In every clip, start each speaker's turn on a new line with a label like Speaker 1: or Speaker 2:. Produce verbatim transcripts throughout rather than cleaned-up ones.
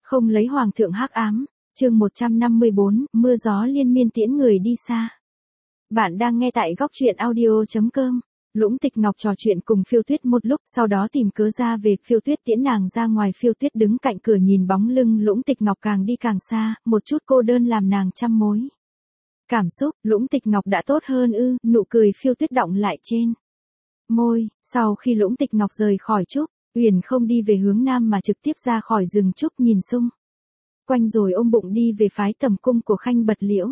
Speaker 1: Không lấy hoàng thượng hắc ám, chương một trăm năm mươi bốn, mưa gió liên miên tiễn người đi xa. Bạn đang nghe tại góc truyện audio chấm com. Lũng Tịch Ngọc trò chuyện cùng Phiêu Tuyết một lúc, sau đó tìm cớ ra về. Phiêu Tuyết tiễn nàng ra ngoài. Phiêu Tuyết đứng cạnh cửa nhìn bóng lưng Lũng Tịch Ngọc càng đi càng xa, một chút cô đơn làm nàng trăm mối. Cảm xúc, Lũng Tịch Ngọc đã tốt hơn ư? Nụ cười Phiêu Tuyết đọng lại trên môi. Sau khi Lũng Tịch Ngọc rời khỏi Trúc, Uyển không đi về hướng nam mà trực tiếp ra khỏi rừng trúc nhìn xung quanh rồi ôm bụng đi về phái tầm cung của Khanh Bật Liễu.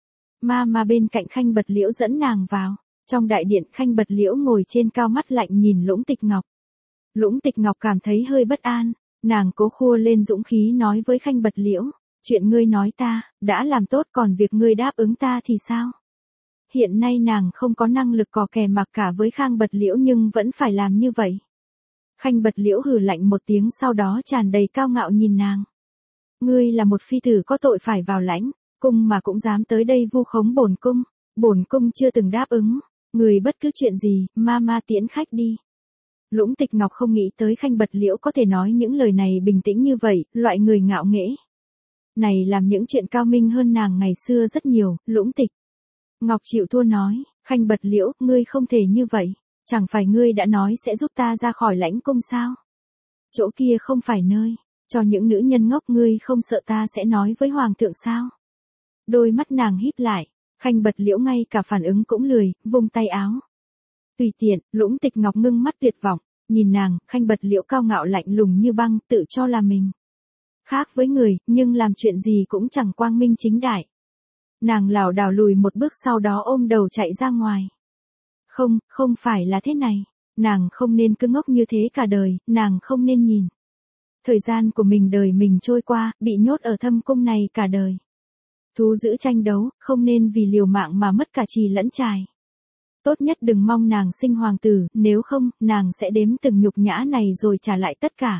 Speaker 1: Ma ma bên cạnh Khanh Bật Liễu dẫn nàng vào. Trong đại điện, Khanh Bật Liễu ngồi trên cao mắt lạnh nhìn Lũng Tịch Ngọc. Lũng Tịch Ngọc cảm thấy hơi bất an, nàng cố khua lên dũng khí nói với Khanh Bật Liễu, chuyện ngươi nói ta, đã làm tốt, còn việc ngươi đáp ứng ta thì sao? Hiện nay nàng không có năng lực cò kè mặc cả với Khang Bật Liễu nhưng vẫn phải làm như vậy. Khanh Bật Liễu hừ lạnh một tiếng, sau đó tràn đầy cao ngạo nhìn nàng. Ngươi là một phi tử có tội phải vào lãnh cung mà cũng dám tới đây vu khống bổn cung, bổn cung chưa từng đáp ứng, người bất cứ chuyện gì, ma ma tiễn khách đi. Lũng Tịch Ngọc không nghĩ tới Khanh Bật Liễu có thể nói những lời này bình tĩnh như vậy, loại người ngạo nghễ này làm những chuyện cao minh hơn nàng ngày xưa rất nhiều. Lũng Tịch Ngọc chịu thua nói, Khanh Bật Liễu, ngươi không thể như vậy, chẳng phải ngươi đã nói sẽ giúp ta ra khỏi lãnh cung sao? Chỗ kia không phải nơi cho những nữ nhân ngốc, ngươi không sợ ta sẽ nói với hoàng thượng sao? Đôi mắt nàng híp lại, Khanh Bật Liễu ngay cả phản ứng cũng lười, vung tay áo. Tùy tiện. Lũng Tịch Ngọc ngưng mắt tuyệt vọng, nhìn nàng. Khanh Bật Liễu cao ngạo lạnh lùng như băng, tự cho là mình khác với người, nhưng làm chuyện gì cũng chẳng quang minh chính đại. Nàng lảo đảo lùi một bước, sau đó ôm đầu chạy ra ngoài. Không, không phải là thế này. Nàng không nên cứ ngốc như thế cả đời, nàng không nên nhìn thời gian của mình đời mình trôi qua, bị nhốt ở thâm cung này cả đời. Thú giữ tranh đấu, không nên vì liều mạng mà mất cả trì lẫn trài. Tốt nhất đừng mong nàng sinh hoàng tử, nếu không, nàng sẽ đếm từng nhục nhã này rồi trả lại tất cả.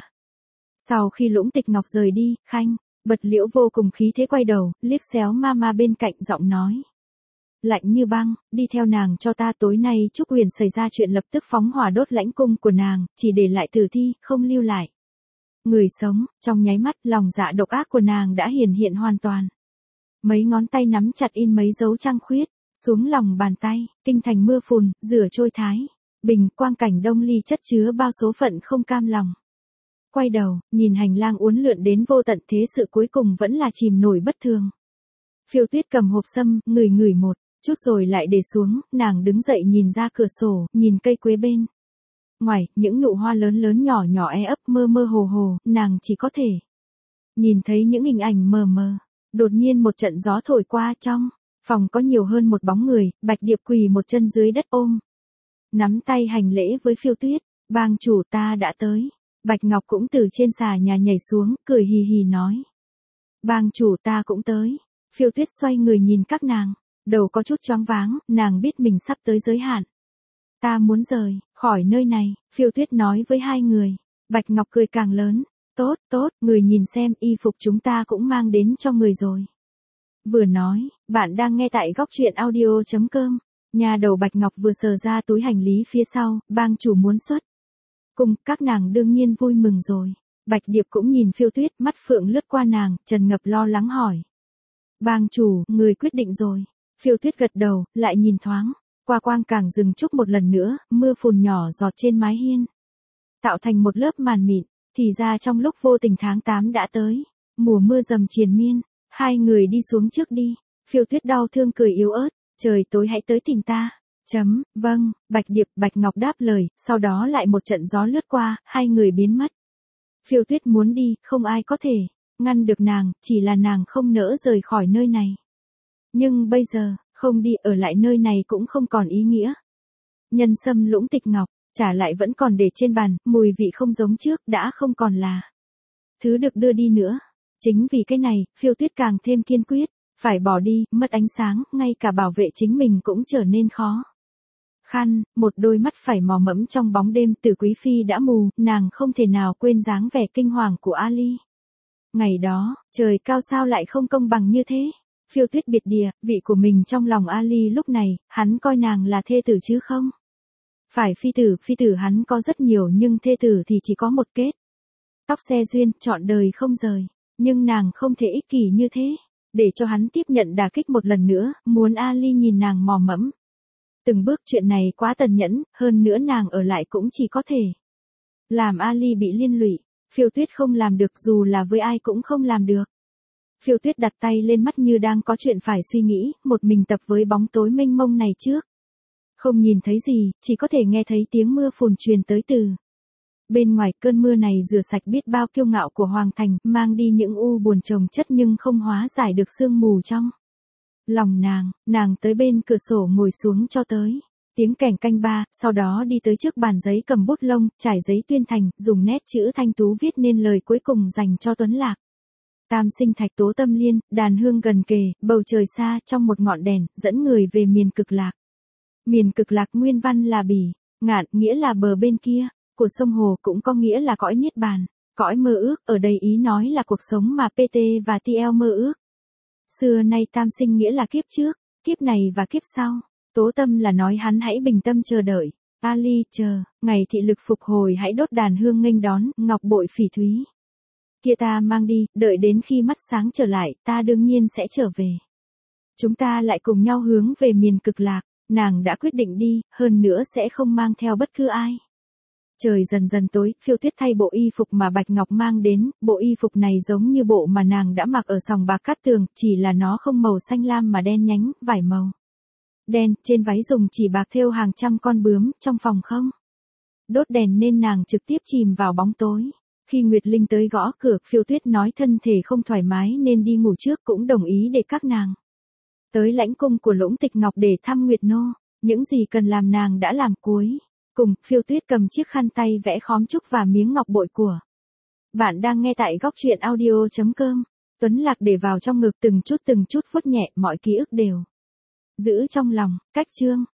Speaker 1: Sau khi Lũng Tịch Ngọc rời đi, Khanh Bật Liễu vô cùng khí thế quay đầu, liếc xéo ma ma bên cạnh, giọng nói lạnh như băng, đi theo nàng cho ta. Tối nay Trúc Uyển xảy ra chuyện lập tức phóng hỏa đốt lãnh cung của nàng, chỉ để lại tử thi, không lưu lại người sống. Trong nháy mắt, lòng dạ độc ác của nàng đã hiển hiện hoàn toàn. Mấy ngón tay nắm chặt in mấy dấu trăng khuyết xuống lòng bàn tay, kinh thành mưa phùn, rửa trôi thái bình, quang cảnh đông ly chất chứa bao số phận không cam lòng. Quay đầu, nhìn hành lang uốn lượn đến vô tận, thế sự cuối cùng vẫn là chìm nổi bất thường. Phiêu Tuyết cầm hộp sâm, ngửi ngửi một chút rồi lại để xuống, nàng đứng dậy nhìn ra cửa sổ, nhìn cây quế bên ngoài, những nụ hoa lớn lớn nhỏ nhỏ e ấp, mơ mơ hồ hồ, nàng chỉ có thể nhìn thấy những hình ảnh mờ mờ. Đột nhiên một trận gió thổi qua, trong phòng có nhiều hơn một bóng người. Bạch Điệp quỳ một chân dưới đất ôm nắm tay hành lễ với Phiêu Tuyết. Bang chủ, ta đã tới. Bạch Ngọc cũng từ trên xà nhà nhảy xuống, cười hì hì nói. Bang chủ, ta cũng tới. Phiêu Tuyết xoay người nhìn các nàng, đầu có chút choáng váng, nàng biết mình sắp tới giới hạn. Ta muốn rời khỏi nơi này, Phiêu Tuyết nói với hai người. Bạch Ngọc cười càng lớn. Tốt, tốt, người nhìn xem, y phục chúng ta cũng mang đến cho người rồi. Vừa nói, bạn đang nghe tại góc truyện audio chấm com. Nhà đầu Bạch Ngọc vừa sờ ra túi hành lý phía sau, bang chủ muốn xuất cung, các nàng đương nhiên vui mừng rồi. Bạch Điệp cũng nhìn Phiêu Tuyết, mắt phượng lướt qua nàng, Trần Ngập lo lắng hỏi. Bang chủ, người quyết định rồi. Phiêu Tuyết gật đầu, lại nhìn thoáng qua quang càng rừng trúc một lần nữa, mưa phùn nhỏ giọt trên mái hiên, tạo thành một lớp màn mịn. Thì ra trong lúc vô tình tháng tám đã tới, mùa mưa dầm triền miên. Hai người đi xuống trước đi. Phiêu Tuyết đau thương cười yếu ớt, trời tối hãy tới tìm ta. Chấm, vâng. Bạch Điệp, Bạch Ngọc đáp lời, sau đó lại một trận gió lướt qua, hai người biến mất. Phiêu Tuyết muốn đi, không ai có thể ngăn được nàng, chỉ là nàng không nỡ rời khỏi nơi này. Nhưng bây giờ, không đi, ở lại nơi này cũng không còn ý nghĩa. Nhân sâm Lũng Tịch Ngọc trả lại vẫn còn để trên bàn, mùi vị không giống trước, đã không còn là thứ được đưa đi nữa. Chính vì cái này, Phiêu Tuyết càng thêm kiên quyết, phải bỏ đi. Mất ánh sáng, ngay cả bảo vệ chính mình cũng trở nên khó khăn. Một đôi mắt phải mò mẫm trong bóng đêm, Tử Quý Phi đã mù, nàng không thể nào quên dáng vẻ kinh hoàng của Ali. Ngày đó, trời cao sao lại không công bằng như thế. Phiêu Tuyết biệt đìa, vị của mình trong lòng Ali lúc này, hắn coi nàng là thê tử chứ không phải phi tử. Phi tử hắn có rất nhiều nhưng thê tử thì chỉ có một kết. Tóc xe duyên, trọn đời không rời. Nhưng nàng không thể ích kỷ như thế, để cho hắn tiếp nhận đả kích một lần nữa, muốn Ali nhìn nàng mò mẫm. Từng bước chuyện này quá tàn nhẫn, hơn nữa nàng ở lại cũng chỉ có thể làm Ali bị liên lụy. Phiêu Tuyết không làm được, dù là với ai cũng không làm được. Phiêu Tuyết đặt tay lên mắt như đang có chuyện phải suy nghĩ, một mình tập với bóng tối mênh mông này trước. Không nhìn thấy gì, chỉ có thể nghe thấy tiếng mưa phùn truyền tới từ bên ngoài. Cơn mưa này rửa sạch biết bao kiêu ngạo của Hoàng Thành, mang đi những u buồn chồng chất nhưng không hóa giải được sương mù trong lòng nàng. Nàng tới bên cửa sổ ngồi xuống cho tới tiếng kèn canh ba, sau đó đi tới trước bàn giấy cầm bút lông, trải giấy tuyên thành, dùng nét chữ thanh tú viết nên lời cuối cùng dành cho Tuấn Lạc. Tam sinh thạch tố tâm liên, đàn hương gần kề, bầu trời xa trong một ngọn đèn, dẫn người về miền cực lạc. Miền cực lạc nguyên văn là bỉ, ngạn, nghĩa là bờ bên kia của sông hồ, cũng có nghĩa là cõi niết bàn, cõi mơ ước, ở đây ý nói là cuộc sống mà pê tê và tê lờ mơ ước. Xưa nay tam sinh nghĩa là kiếp trước, kiếp này và kiếp sau. Tố tâm là nói hắn hãy bình tâm chờ đợi. Ali, chờ, ngày thị lực phục hồi hãy đốt đàn hương nghênh đón, ngọc bội phỉ thúy kia ta mang đi, đợi đến khi mắt sáng trở lại, ta đương nhiên sẽ trở về. Chúng ta lại cùng nhau hướng về miền cực lạc. Nàng đã quyết định đi, hơn nữa sẽ không mang theo bất cứ ai. Trời dần dần tối, Phiêu Tuyết thay bộ y phục mà Bạch Ngọc mang đến, bộ y phục này giống như bộ mà nàng đã mặc ở sòng bạc Cát Tường, chỉ là nó không màu xanh lam mà đen nhánh, vải màu đen, trên váy dùng chỉ bạc thêu hàng trăm con bướm, trong phòng không đốt đèn nên nàng trực tiếp chìm vào bóng tối. Khi Nguyệt Linh tới gõ cửa, Phiêu Tuyết nói thân thể không thoải mái nên đi ngủ trước, cũng đồng ý để các nàng tới lãnh cung của Lũng Tịch Ngọc để thăm Nguyệt Nô. Những gì cần làm nàng đã làm cuối cùng. Phiêu Tuyết cầm chiếc khăn tay vẽ khóm trúc và miếng ngọc bội của. Bạn đang nghe tại góc truyện audio chấm com. Tuấn Lạc để vào trong ngực, từng chút từng chút vuốt nhẹ, mọi ký ức đều giữ trong lòng. Cách chương